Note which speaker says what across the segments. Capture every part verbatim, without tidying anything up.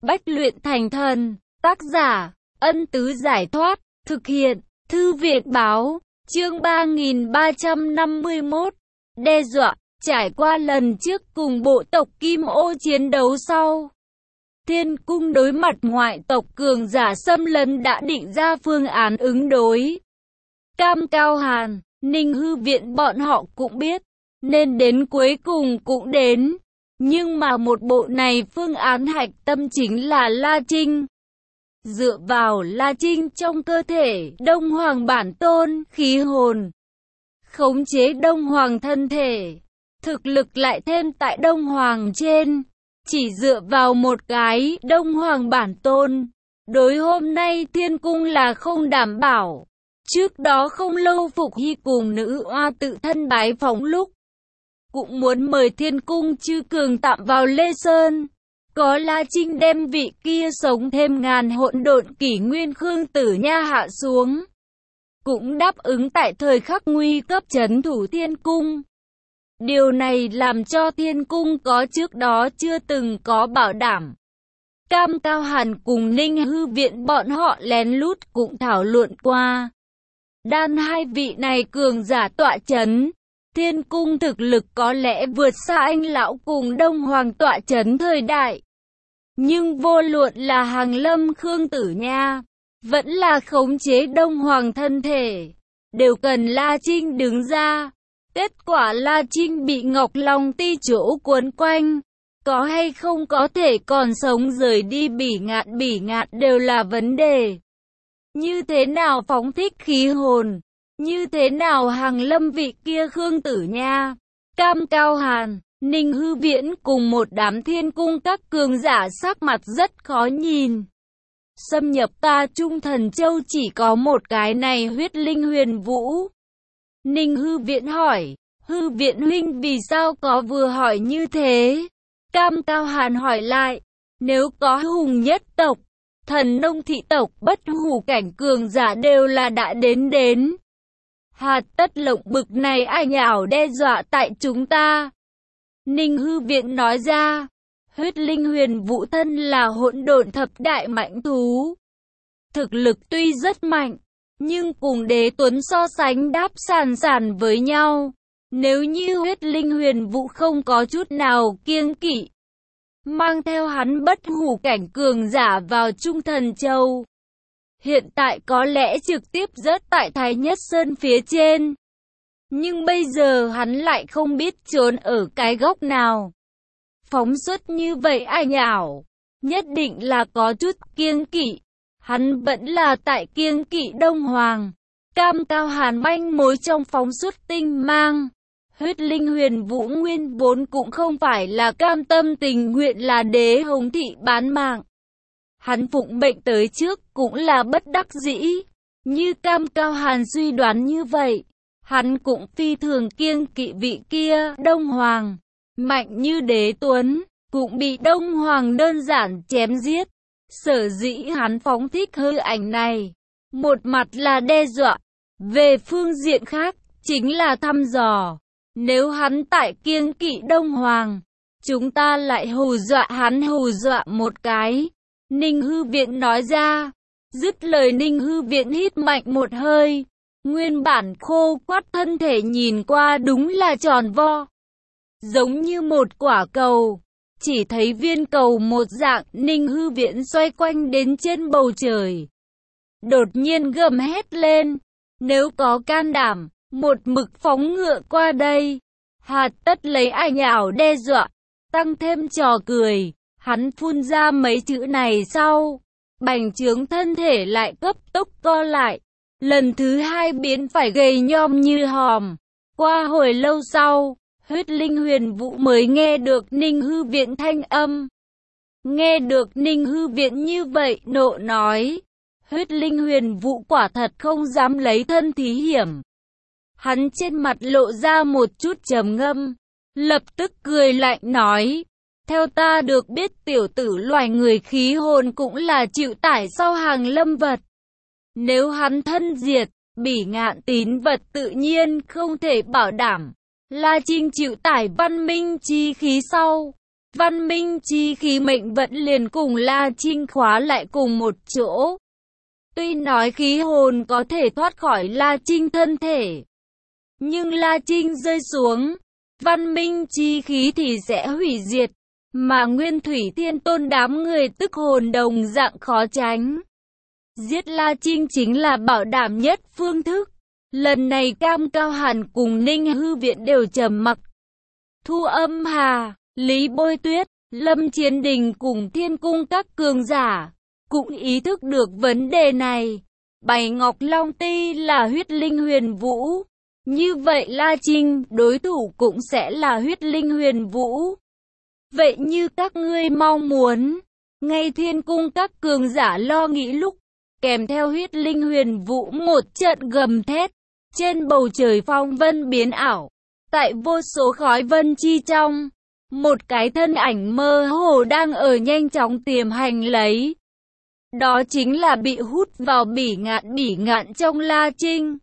Speaker 1: Bách luyện thành thần. Tác giả, Ân Tứ Giải Thoát. Thực hiện, Thư viện Báo. Chương ba nghìn ba trăm năm mươi mốt. Đe dọa. Trải qua lần trước cùng bộ tộc Kim Ô chiến đấu sau, Thiên Cung đối mặt ngoại tộc cường giả xâm lấn đã định ra phương án ứng đối. Cam Cao Hàn, Ninh Hư Viện bọn họ cũng biết, nên đến cuối cùng cũng đến. Nhưng mà một bộ này phương án hạch tâm chính là La Trinh. Dựa vào La Trinh trong cơ thể Đông Hoàng bản tôn, khí hồn, khống chế Đông Hoàng thân thể, thực lực lại thêm tại Đông Hoàng trên. Chỉ dựa vào một cái Đông Hoàng bản tôn, đối hôm nay Thiên Cung là không đảm bảo. Trước đó không lâu Phục Hy cùng nữ oa tự thân bái phóng lúc, cũng muốn mời Thiên Cung chư cường tạm vào Lê Sơn. Có La Trinh đem vị kia sống thêm ngàn hỗn độn kỷ nguyên Khương Tử Nha hạ xuống, cũng đáp ứng tại thời khắc nguy cấp trấn thủ Thiên Cung. Điều này làm cho Thiên Cung có trước đó chưa từng có bảo đảm. Cam Cao Hàn cùng Ninh Hư Viện bọn họ lén lút cũng thảo luận qua. Đan hai vị này cường giả tọa chấn, Thiên Cung thực lực có lẽ vượt xa anh lão cùng Đông Hoàng tọa chấn thời đại. Nhưng vô luận là Hàng Lâm Khương Tử Nha, vẫn là khống chế Đông Hoàng thân thể, đều cần La Trinh đứng ra. Kết quả La Trinh bị Ngọc Long Ti chỗ cuốn quanh, có hay không có thể còn sống rời đi Bỉ Ngạn Bỉ Ngạn đều là vấn đề. Như thế nào phóng thích khí hồn, như thế nào Hàng Lâm vị kia Khương Tử Nha, Cam Cao Hàn, Ninh Hư Viễn cùng một đám Thiên Cung các cường giả sắc mặt rất khó nhìn. Xâm nhập ta Trung Thần Châu chỉ có một cái này huyết linh huyền vũ. Ninh Hư Viễn hỏi, Hư Viện huynh vì sao có vừa hỏi như thế? Cam Cao Hàn hỏi lại, nếu có hùng nhất tộc, thần nông thị tộc, bất hủ cảnh cường giả đều là đã đến đến. Hạt tất lộng bực này ai nhảo đe dọa tại chúng ta. Ninh Hư Viện nói ra, huyết linh huyền vũ thân là hỗn độn thập đại mãnh thú. Thực lực tuy rất mạnh, nhưng cùng Đế Tuấn so sánh đáp sàn sàn với nhau. Nếu như huyết linh huyền vũ không có chút nào kiêng kỵ, mang theo hắn bất hủ cảnh cường giả vào Trung Thần Châu, hiện tại có lẽ trực tiếp rớt tại Thái Nhất Sơn phía trên. Nhưng bây giờ hắn lại không biết trốn ở cái góc nào. Phóng xuất như vậy ai nhảo, nhất định là có chút kiêng kỵ. Hắn vẫn là tại kiêng kỵ Đông Hoàng. Cam Cao Hàn manh mối trong phóng xuất tinh mang. Huyết linh huyền vũ nguyên vốn cũng không phải là cam tâm tình nguyện là Đế Hồng Thị bán mạng. Hắn phụng mệnh tới trước cũng là bất đắc dĩ. Như Cam Cao Hàn suy đoán như vậy, hắn cũng phi thường kiêng kỵ vị kia Đông Hoàng. Mạnh như Đế Tuấn, cũng bị Đông Hoàng đơn giản chém giết. Sở dĩ hắn phóng thích hư ảnh này, một mặt là đe dọa, về phương diện khác, chính là thăm dò. Nếu hắn tại kiêng kỵ Đông Hoàng, chúng ta lại hù dọa hắn hù dọa một cái. Ninh Hư Viện nói ra. Dứt lời Ninh Hư Viện hít mạnh một hơi. Nguyên bản khô quắt thân thể nhìn qua đúng là tròn vo, giống như một quả cầu. Chỉ thấy viên cầu một dạng. Ninh Hư Viện xoay quanh đến trên bầu trời, đột nhiên gầm hét lên, nếu có can đảm, một mực phóng ngựa qua đây, hạt tất lấy ai nhảo đe dọa, tăng thêm trò cười. Hắn phun ra mấy chữ này sau, bành trướng thân thể lại cấp tốc co lại, lần thứ hai biến phải gầy nhom như hòm. Qua hồi lâu sau, huyết linh huyền vũ mới nghe được Ninh Hư Viện thanh âm. Nghe được Ninh Hư Viện như vậy, nộ nói, huyết linh huyền vũ quả thật không dám lấy thân thí hiểm. Hắn trên mặt lộ ra một chút trầm ngâm, lập tức cười lạnh nói, theo ta được biết tiểu tử loài người khí hồn cũng là chịu tải sau Hàng Lâm vật. Nếu hắn thân diệt, Bỉ Ngạn tín vật tự nhiên không thể bảo đảm. La Trinh chịu tải văn minh chi khí sau, Văn minh chi khí mệnh vẫn liền cùng La Trinh khóa lại cùng một chỗ. Tuy nói khí hồn có thể thoát khỏi La Trinh thân thể, nhưng La Trinh rơi xuống, văn minh chi khí thì sẽ hủy diệt, mà Nguyên Thủy Thiên Tôn đám người tức hồn đồng dạng khó tránh. Giết La Trinh chính là bảo đảm nhất phương thức. Lần này Cam Cao Hàn cùng Ninh Hư Viện đều trầm mặc. Thu Âm Hà, Lý Bôi Tuyết, Lâm Chiến Đình cùng Thiên Cung các cường giả cũng ý thức được vấn đề này. Bạch Ngọc Long Ti là huyết linh huyền vũ, như vậy La Trinh đối thủ cũng sẽ là huyết linh huyền vũ. Vậy như các ngươi mong muốn, ngay Thiên Cung các cường giả lo nghĩ lúc, kèm theo huyết linh huyền vũ một trận gầm thét, trên bầu trời phong vân biến ảo, tại vô số khói vân chi trong, một cái thân ảnh mơ hồ đang ở nhanh chóng tiềm hành lấy. Đó chính là bị hút vào bỉ ngạn bỉ ngạn trong La Trinh.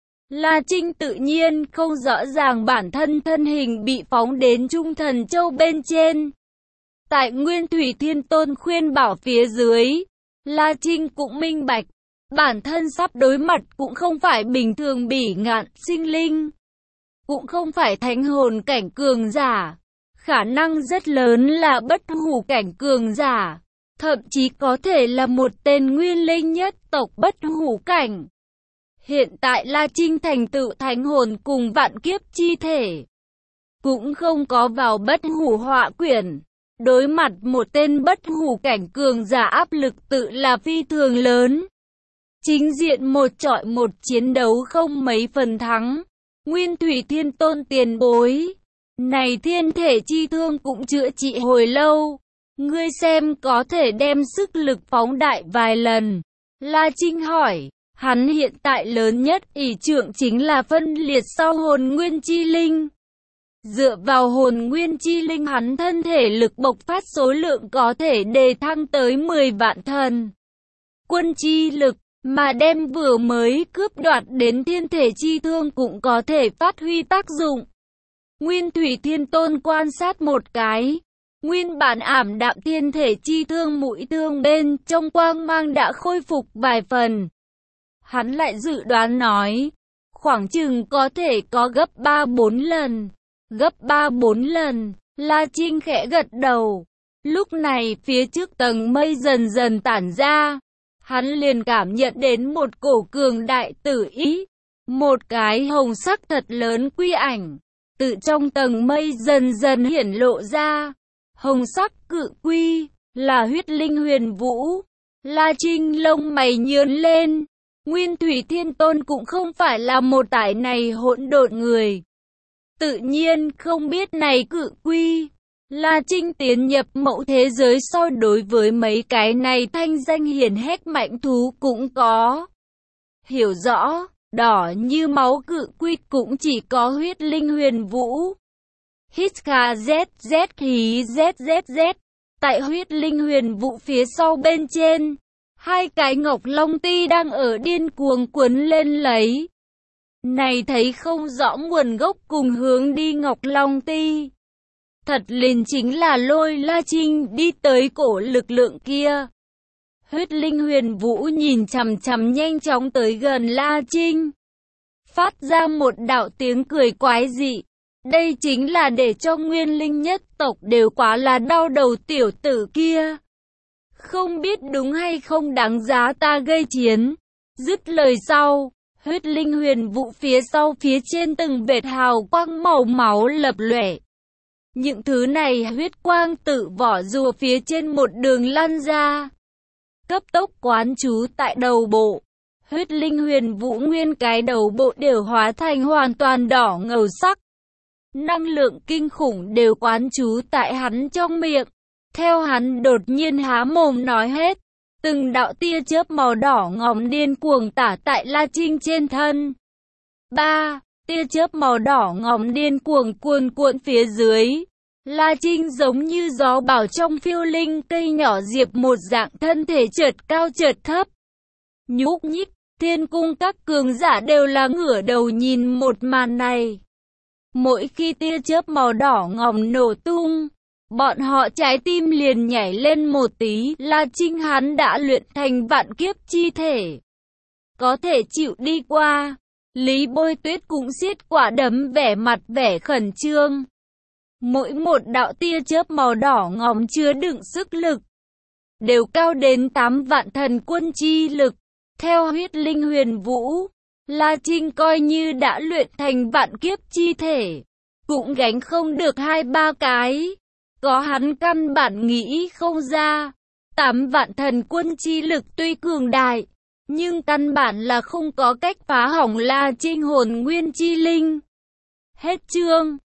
Speaker 1: La Trinh tự nhiên không rõ ràng bản thân thân hình bị phóng đến Trung Thần Châu bên trên. Tại Nguyên Thủy Thiên Tôn khuyên bảo phía dưới, La Trinh cũng minh bạch, bản thân sắp đối mặt cũng không phải bình thường bỉ ngạn sinh linh, cũng không phải thánh hồn cảnh cường giả, khả năng rất lớn là bất hủ cảnh cường giả, thậm chí có thể là một tên nguyên linh nhất tộc bất hủ cảnh. Hiện tại La Trinh thành tựu thánh hồn cùng vạn kiếp chi thể, cũng không có vào bất hủ họa quyển. Đối mặt một tên bất hủ cảnh cường giả áp lực tự là phi thường lớn. Chính diện một chọi một chiến đấu không mấy phần thắng. Nguyên Thủy Thiên Tôn tiền bối, này thiên thể chi thương cũng chữa trị hồi lâu, ngươi xem có thể đem sức lực phóng đại vài lần. La Trinh hỏi, hắn hiện tại lớn nhất ỷ trượng chính là phân liệt sau hồn nguyên chi linh. Dựa vào hồn nguyên chi linh hắn thân thể lực bộc phát số lượng có thể đề thăng tới mười vạn thần quân chi lực, mà đem vừa mới cướp đoạt đến thiên thể chi thương cũng có thể phát huy tác dụng. Nguyên Thủy Thiên Tôn quan sát một cái, nguyên bản ảm đạm thiên thể chi thương mũi thương bên trong quang mang đã khôi phục vài phần. Hắn lại dự đoán nói, khoảng chừng có thể có gấp ba bốn lần. Gấp ba bốn lần, La Trinh khẽ gật đầu. Lúc này phía trước tầng mây dần dần tản ra, hắn liền cảm nhận đến một cổ cường đại tử ý. Một cái hồng sắc thật lớn quy ảnh, từ trong tầng mây dần dần hiển lộ ra. Hồng sắc cự quy, là huyết linh huyền vũ. La Trinh lông mày nhướng lên. Nguyên Thủy Thiên Tôn cũng không phải là một tải này hỗn độn người. Tự nhiên không biết này cự quy. La Trinh tiến nhập mẫu thế giới so đối với mấy cái này thanh danh hiển hách mạnh thú cũng có hiểu rõ. Đỏ như máu cự quy cũng chỉ có huyết linh huyền vũ. Hít kha z z khí z z z. Tại huyết linh huyền vũ phía sau bên trên, hai cái ngọc long ti đang ở điên cuồng cuốn lên lấy. Này thấy không rõ nguồn gốc cùng hướng đi ngọc long ti. Thật liền chính là lôi La Trinh đi tới cổ lực lượng kia. Huyết linh huyền vũ nhìn chằm chằm nhanh chóng tới gần La Trinh, phát ra một đạo tiếng cười quái dị. Đây chính là để cho nguyên linh nhất tộc đều quá là đau đầu tiểu tử kia. Không biết đúng hay không đáng giá ta gây chiến. Dứt lời sau, huyết linh huyền vũ phía sau phía trên từng vệt hào quang màu máu lập lòe. Những thứ này huyết quang tự vỏ rùa phía trên một đường lăn ra, cấp tốc quán trú tại đầu bộ. Huyết linh huyền vũ nguyên cái đầu bộ đều hóa thành hoàn toàn đỏ ngầu sắc. Năng lượng kinh khủng đều quán trú tại hắn trong miệng. Theo hắn đột nhiên há mồm nói hết, từng đạo tia chớp màu đỏ ngòm điên cuồng tả tại La Trinh trên thân. Ba, tia chớp màu đỏ ngòm điên cuồng cuồn cuộn phía dưới. La Trinh giống như gió bão trong phiêu linh cây nhỏ diệp một dạng, thân thể chợt cao chợt thấp. Nhúc nhích, Thiên Cung các cường giả đều là ngửa đầu nhìn một màn này. Mỗi khi tia chớp màu đỏ ngòm nổ tung, Bọn họ trái tim liền nhảy lên một tí, là chính hắn đã luyện thành vạn kiếp chi thể. Có thể chịu đi qua. Lý Bôi Tuyết cũng siết quả đấm, vẻ mặt vẻ khẩn trương. Mỗi một đạo tia chớp màu đỏ ngòm chứa đựng sức lực, đều cao đến tám vạn thần quân chi lực. Theo huyết linh huyền vũ, La Trinh coi như đã luyện thành vạn kiếp chi thể, cũng gánh không được hai ba cái. Có hắn căn bản nghĩ không ra. Tám vạn thần quân chi lực tuy cường đại, nhưng căn bản là không có cách phá hỏng La Trinh hồn nguyên chi linh. Hết chương.